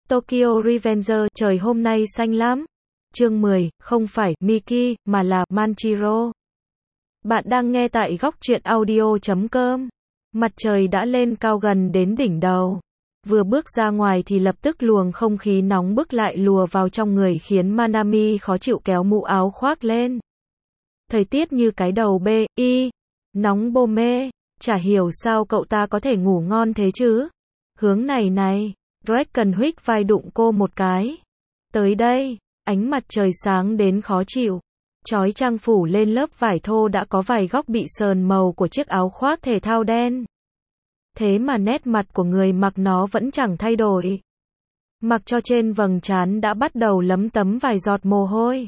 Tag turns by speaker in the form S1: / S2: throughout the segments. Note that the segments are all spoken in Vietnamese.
S1: Tokyo Revenger, trời hôm nay xanh lắm. Chương 10, không phải Miki, mà là Manchiro. Bạn đang nghe tại góc truyện audio.com. Mặt trời đã lên cao gần đến đỉnh đầu. Vừa bước ra ngoài thì lập tức luồng không khí nóng bức lại lùa vào trong người khiến Manami khó chịu kéo mũ áo khoác lên. Thời tiết như cái đầu bê, nóng bô mê, chả hiểu sao cậu ta có thể ngủ ngon thế chứ. Hướng này này, Draken huých vai đụng cô một cái. Tới đây, ánh mặt trời sáng đến khó chịu. Chói chang phủ lên lớp vải thô đã có vài góc bị sờn màu của chiếc áo khoác thể thao đen. Thế mà nét mặt của người mặc nó vẫn chẳng thay đổi. Mặc cho trên vầng trán đã bắt đầu lấm tấm vài giọt mồ hôi.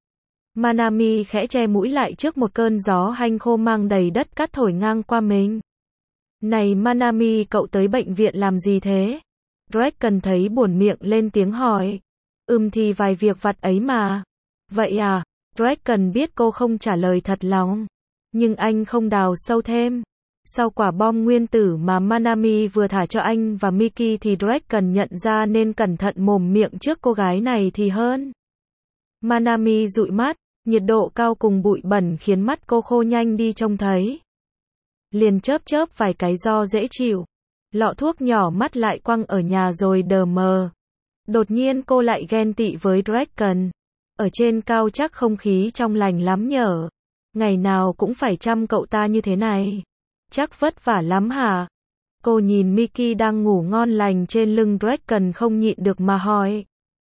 S1: Manami khẽ che mũi lại trước một cơn gió hanh khô mang đầy đất cát thổi ngang qua mình. Này Manami, cậu tới bệnh viện làm gì thế? Draken thấy buồn miệng lên tiếng hỏi. Thì vài việc vặt ấy mà. Vậy à? Draken biết cô không trả lời thật lòng. Nhưng anh không đào sâu thêm. Sau quả bom nguyên tử mà Manami vừa thả cho anh và Miki thì Draken nhận ra nên cẩn thận mồm miệng trước cô gái này thì hơn. Manami dụi mắt, nhiệt độ cao cùng bụi bẩn khiến mắt cô khô nhanh đi trông thấy. Liền chớp vài cái do dễ chịu. Lọ thuốc nhỏ mắt lại quăng ở nhà rồi đờ mờ. Đột nhiên cô lại ghen tị với Draken. Ở trên cao chắc không khí trong lành lắm nhở. Ngày nào cũng phải chăm cậu ta như thế này. Chắc vất vả lắm hả? Cô nhìn Miki đang ngủ ngon lành trên lưng Draken không nhịn được mà hỏi.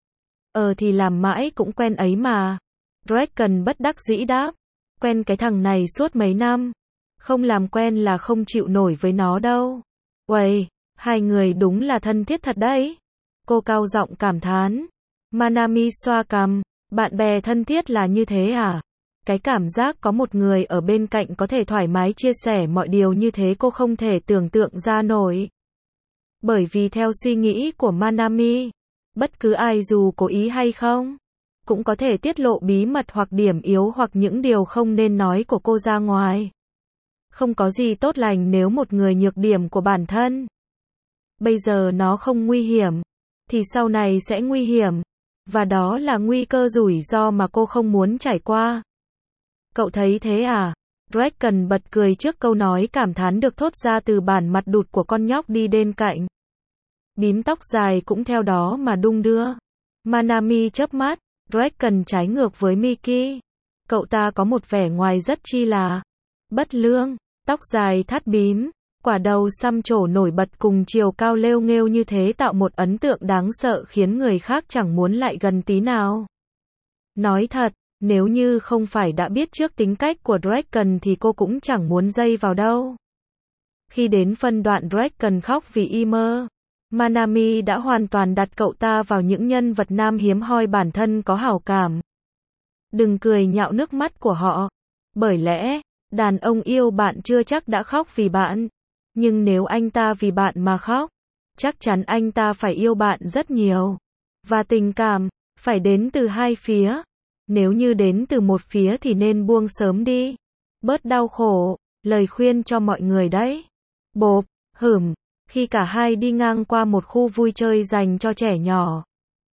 S1: Thì làm mãi cũng quen ấy mà. Draken bất đắc dĩ đáp. Quen cái thằng này suốt mấy năm. Không làm quen là không chịu nổi với nó đâu. Uầy, hai người đúng là thân thiết thật đấy. Cô cao giọng cảm thán. Manami xoa cằm. Bạn bè thân thiết là như thế à? Cái cảm giác có một người ở bên cạnh có thể thoải mái chia sẻ mọi điều như thế cô không thể tưởng tượng ra nổi. Bởi vì theo suy nghĩ của Manami, bất cứ ai dù cố ý hay không, cũng có thể tiết lộ bí mật hoặc điểm yếu hoặc những điều không nên nói của cô ra ngoài. Không có gì tốt lành nếu một người nhược điểm của bản thân. Bây giờ nó không nguy hiểm, thì sau này sẽ nguy hiểm. Và đó là nguy cơ rủi ro mà cô không muốn trải qua. Cậu thấy thế à? Draken bật cười trước câu nói cảm thán được thốt ra từ bản mặt đụt của con nhóc đi bên cạnh. Bím tóc dài cũng theo đó mà đung đưa. Manami chớp mắt, Draken trái ngược với Miki. Cậu ta có một vẻ ngoài rất chi là bất lương, tóc dài thắt bím, quả đầu xăm trổ nổi bật cùng chiều cao lêu nghêu như thế tạo một ấn tượng đáng sợ khiến người khác chẳng muốn lại gần tí nào. Nói thật, nếu như không phải đã biết trước tính cách của Draken thì cô cũng chẳng muốn dây vào đâu. Khi đến phân đoạn Draken khóc vì Imer, Manami đã hoàn toàn đặt cậu ta vào những nhân vật nam hiếm hoi bản thân có hảo cảm. Đừng cười nhạo nước mắt của họ. Bởi lẽ, đàn ông yêu bạn chưa chắc đã khóc vì bạn. Nhưng nếu anh ta vì bạn mà khóc, chắc chắn anh ta phải yêu bạn rất nhiều. Và tình cảm, phải đến từ hai phía. Nếu như đến từ một phía thì nên buông sớm đi. Bớt đau khổ, lời khuyên cho mọi người đấy. Bộp, khi cả hai đi ngang qua một khu vui chơi dành cho trẻ nhỏ.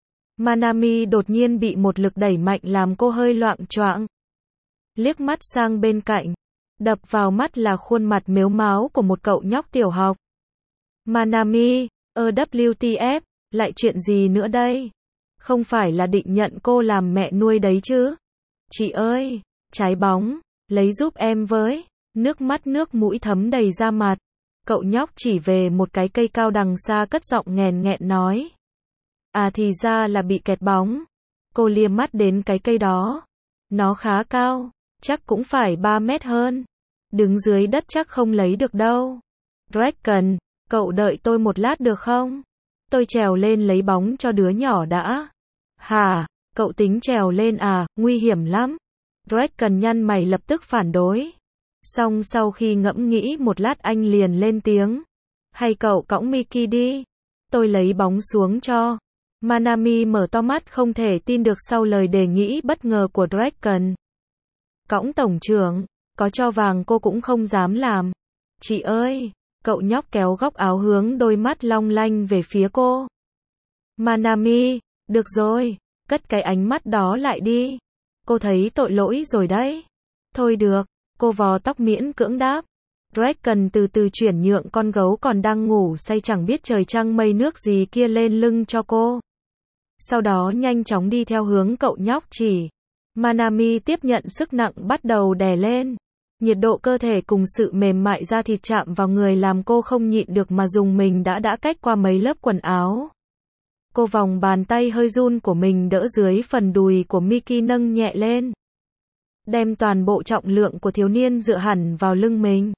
S1: Manami đột nhiên bị một lực đẩy mạnh làm cô hơi loạng choạng. Liếc mắt sang bên cạnh. Đập vào mắt là khuôn mặt mếu máo của một cậu nhóc tiểu học. Manami, WTF, lại chuyện gì nữa đây? Không phải là định nhận cô làm mẹ nuôi đấy chứ? Chị ơi, trái bóng, lấy giúp em với. Nước mắt nước mũi thấm đầy da mặt. Cậu nhóc chỉ về một cái cây cao đằng xa cất giọng nghèn nghẹn nói. À thì ra là bị kẹt bóng. Cô liếc mắt đến cái cây đó. Nó khá cao, chắc cũng phải 3 mét hơn. Đứng dưới đất chắc không lấy được đâu. Draken, cậu đợi tôi một lát được không? Tôi trèo lên lấy bóng cho đứa nhỏ đã. Hả, cậu tính trèo lên à, nguy hiểm lắm. Draken nhăn mày lập tức phản đối. Xong sau khi ngẫm nghĩ một lát anh liền lên tiếng. Hay cậu cõng Miki đi. Tôi lấy bóng xuống cho. Manami mở to mắt không thể tin được sau lời đề nghị bất ngờ của Draken. Cõng tổng trưởng, có cho vàng cô cũng không dám làm. Chị ơi, cậu nhóc kéo góc áo hướng đôi mắt long lanh về phía cô. Manami, được rồi, cất cái ánh mắt đó lại đi. Cô thấy tội lỗi rồi đấy. Thôi được, cô vò tóc miễn cưỡng đáp. Dragon từ từ chuyển nhượng con gấu còn đang ngủ say chẳng biết trời trăng mây nước gì kia lên lưng cho cô. Sau đó nhanh chóng đi theo hướng cậu nhóc chỉ. Manami tiếp nhận sức nặng bắt đầu đè lên. Nhiệt độ cơ thể cùng sự mềm mại da thịt chạm vào người làm cô không nhịn được mà dùng mình đã cách qua mấy lớp quần áo. Cô vòng bàn tay hơi run của mình đỡ dưới phần đùi của Miki nâng nhẹ lên. Đem toàn bộ trọng lượng của thiếu niên dựa hẳn vào lưng mình.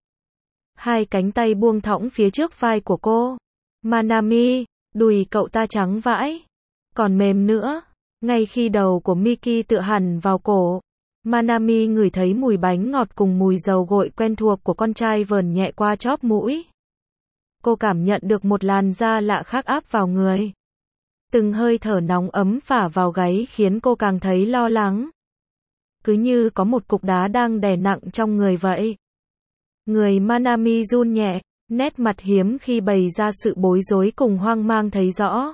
S1: Hai cánh tay buông thõng phía trước vai của cô. Manami, đùi cậu ta trắng vãi. Còn mềm nữa. Ngay khi đầu của Miki tựa hẳn vào cổ. Manami ngửi thấy mùi bánh ngọt cùng mùi dầu gội quen thuộc của con trai vờn nhẹ qua chóp mũi. Cô cảm nhận được một làn da lạ khác áp vào người. Từng hơi thở nóng ấm phả vào gáy khiến cô càng thấy lo lắng. Cứ như có một cục đá đang đè nặng trong người vậy. Người Manami run nhẹ, nét mặt hiếm khi bày ra sự bối rối cùng hoang mang thấy rõ.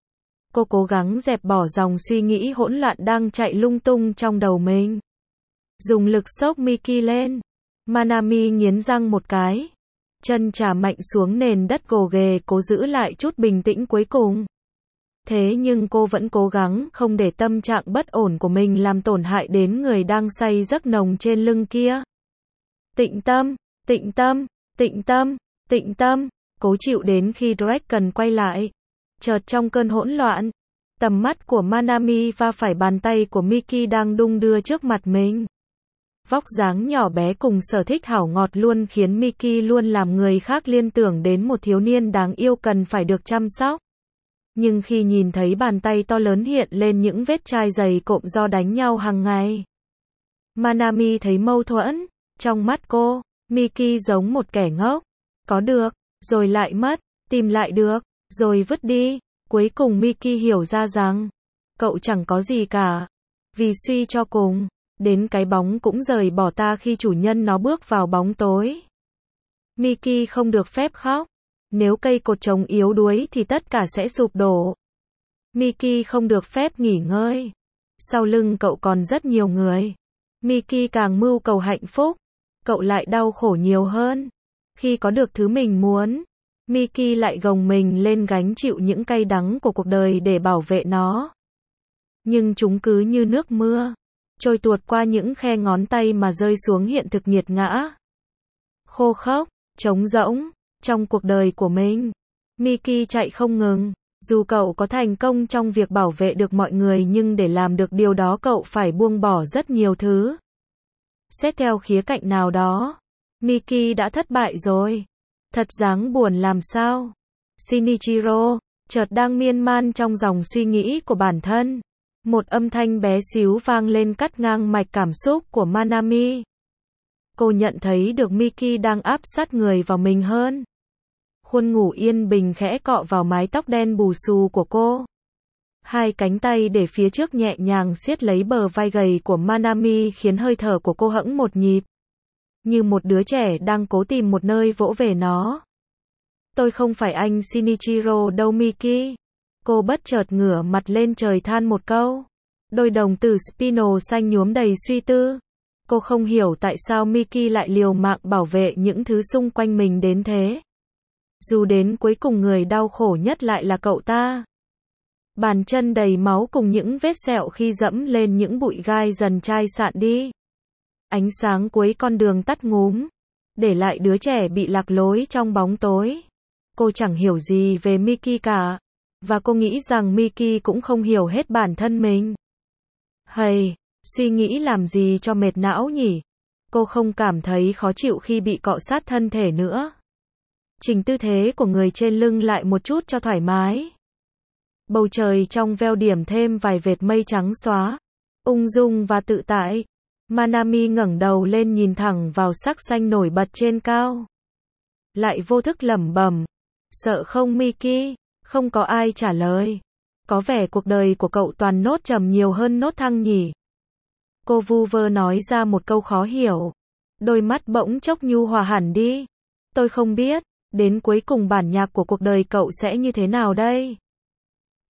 S1: Cô cố gắng dẹp bỏ dòng suy nghĩ hỗn loạn đang chạy lung tung trong đầu mình. Dùng lực xốc Miki lên. Manami nghiến răng một cái. Chân chà mạnh xuống nền đất gồ ghề cố giữ lại chút bình tĩnh cuối cùng. Thế nhưng cô vẫn cố gắng không để tâm trạng bất ổn của mình làm tổn hại đến người đang say giấc nồng trên lưng kia. Tĩnh tâm, tĩnh tâm, tĩnh tâm, tĩnh tâm, cố chịu đến khi Dragon quay lại. Chợt trong cơn hỗn loạn, tầm mắt của Manami va phải bàn tay của Miki đang đung đưa trước mặt mình. Vóc dáng nhỏ bé cùng sở thích hảo ngọt luôn khiến Miki luôn làm người khác liên tưởng đến một thiếu niên đáng yêu cần phải được chăm sóc. Nhưng khi nhìn thấy bàn tay to lớn hiện lên những vết chai dày cộm do đánh nhau hàng ngày, Manami thấy mâu thuẫn. Trong mắt cô, Miki giống một kẻ ngốc. Có được, rồi lại mất, tìm lại được, rồi vứt đi. Cuối cùng Miki hiểu ra rằng, cậu chẳng có gì cả. Vì suy cho cùng, đến cái bóng cũng rời bỏ ta khi chủ nhân nó bước vào bóng tối. Miki không được phép khóc. Nếu cây cột trống yếu đuối thì tất cả sẽ sụp đổ. Miki không được phép nghỉ ngơi. Sau lưng cậu còn rất nhiều người. Miki càng mưu cầu hạnh phúc, cậu lại đau khổ nhiều hơn. Khi có được thứ mình muốn, Miki lại gồng mình lên gánh chịu những cay đắng của cuộc đời để bảo vệ nó. Nhưng chúng cứ như nước mưa, trôi tuột qua những khe ngón tay mà rơi xuống hiện thực nghiệt ngã. Khô khốc, trống rỗng. Trong cuộc đời của mình, Miki chạy không ngừng. Dù cậu có thành công trong việc bảo vệ được mọi người nhưng để làm được điều đó cậu phải buông bỏ rất nhiều thứ. Xét theo khía cạnh nào đó, Miki đã thất bại rồi. Thật đáng buồn làm sao. Shinichiro, chợt đang miên man trong dòng suy nghĩ của bản thân. Một âm thanh bé xíu vang lên cắt ngang mạch cảm xúc của Manami. Cô nhận thấy được Miki đang áp sát người vào mình hơn. Khuôn ngủ yên bình khẽ cọ vào mái tóc đen bù xù của cô. Hai cánh tay để phía trước nhẹ nhàng siết lấy bờ vai gầy của Manami khiến hơi thở của cô hẫng một nhịp. Như một đứa trẻ đang cố tìm một nơi vỗ về nó. Tôi không phải anh Shinichiro đâu Miki. Cô bất chợt ngửa mặt lên trời than một câu. Đôi đồng tử Spino xanh nhuốm đầy suy tư. Cô không hiểu tại sao Miki lại liều mạng bảo vệ những thứ xung quanh mình đến thế. Dù đến cuối cùng người đau khổ nhất lại là cậu ta. Bàn chân đầy máu cùng những vết sẹo khi dẫm lên những bụi gai dần chai sạn đi. Ánh sáng cuối con đường tắt ngúm, để lại đứa trẻ bị lạc lối trong bóng tối. Cô chẳng hiểu gì về Miki cả, và cô nghĩ rằng Miki cũng không hiểu hết bản thân mình. Hây, suy nghĩ làm gì cho mệt não nhỉ? Cô không cảm thấy khó chịu khi bị cọ sát thân thể nữa. Chỉnh tư thế của người trên lưng lại một chút cho thoải mái. Bầu trời trong veo điểm thêm vài vệt mây trắng xóa, ung dung và tự tại. Manami ngẩng đầu lên nhìn thẳng vào sắc xanh nổi bật trên cao. Lại vô thức lẩm bẩm, sợ không Miki? Không có ai trả lời. Có vẻ cuộc đời của cậu toàn nốt trầm nhiều hơn nốt thăng nhỉ? Cô vu vơ nói ra một câu khó hiểu. Đôi mắt bỗng chốc nhu hòa hẳn đi. Tôi không biết, đến cuối cùng bản nhạc của cuộc đời cậu sẽ như thế nào đây?